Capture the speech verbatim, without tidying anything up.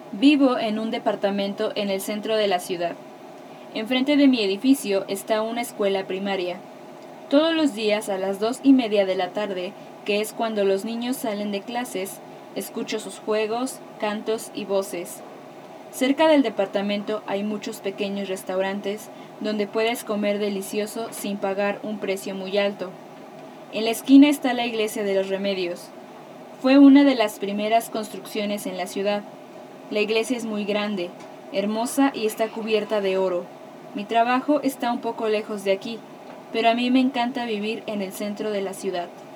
Vivo en un departamento en el centro de la ciudad. Enfrente de mi edificio está una escuela primaria. Todos los días a las dos y media de la tarde, que es cuando los niños salen de clases, escucho sus juegos, cantos y voces. Cerca del departamento hay muchos pequeños restaurantes donde puedes comer delicioso sin pagar un precio muy alto. En la esquina está la iglesia de los Remedios. Fue una de las primeras construcciones en la ciudad. La iglesia es muy grande, hermosa y está cubierta de oro. Mi trabajo está un poco lejos de aquí, pero a mí me encanta vivir en el centro de la ciudad.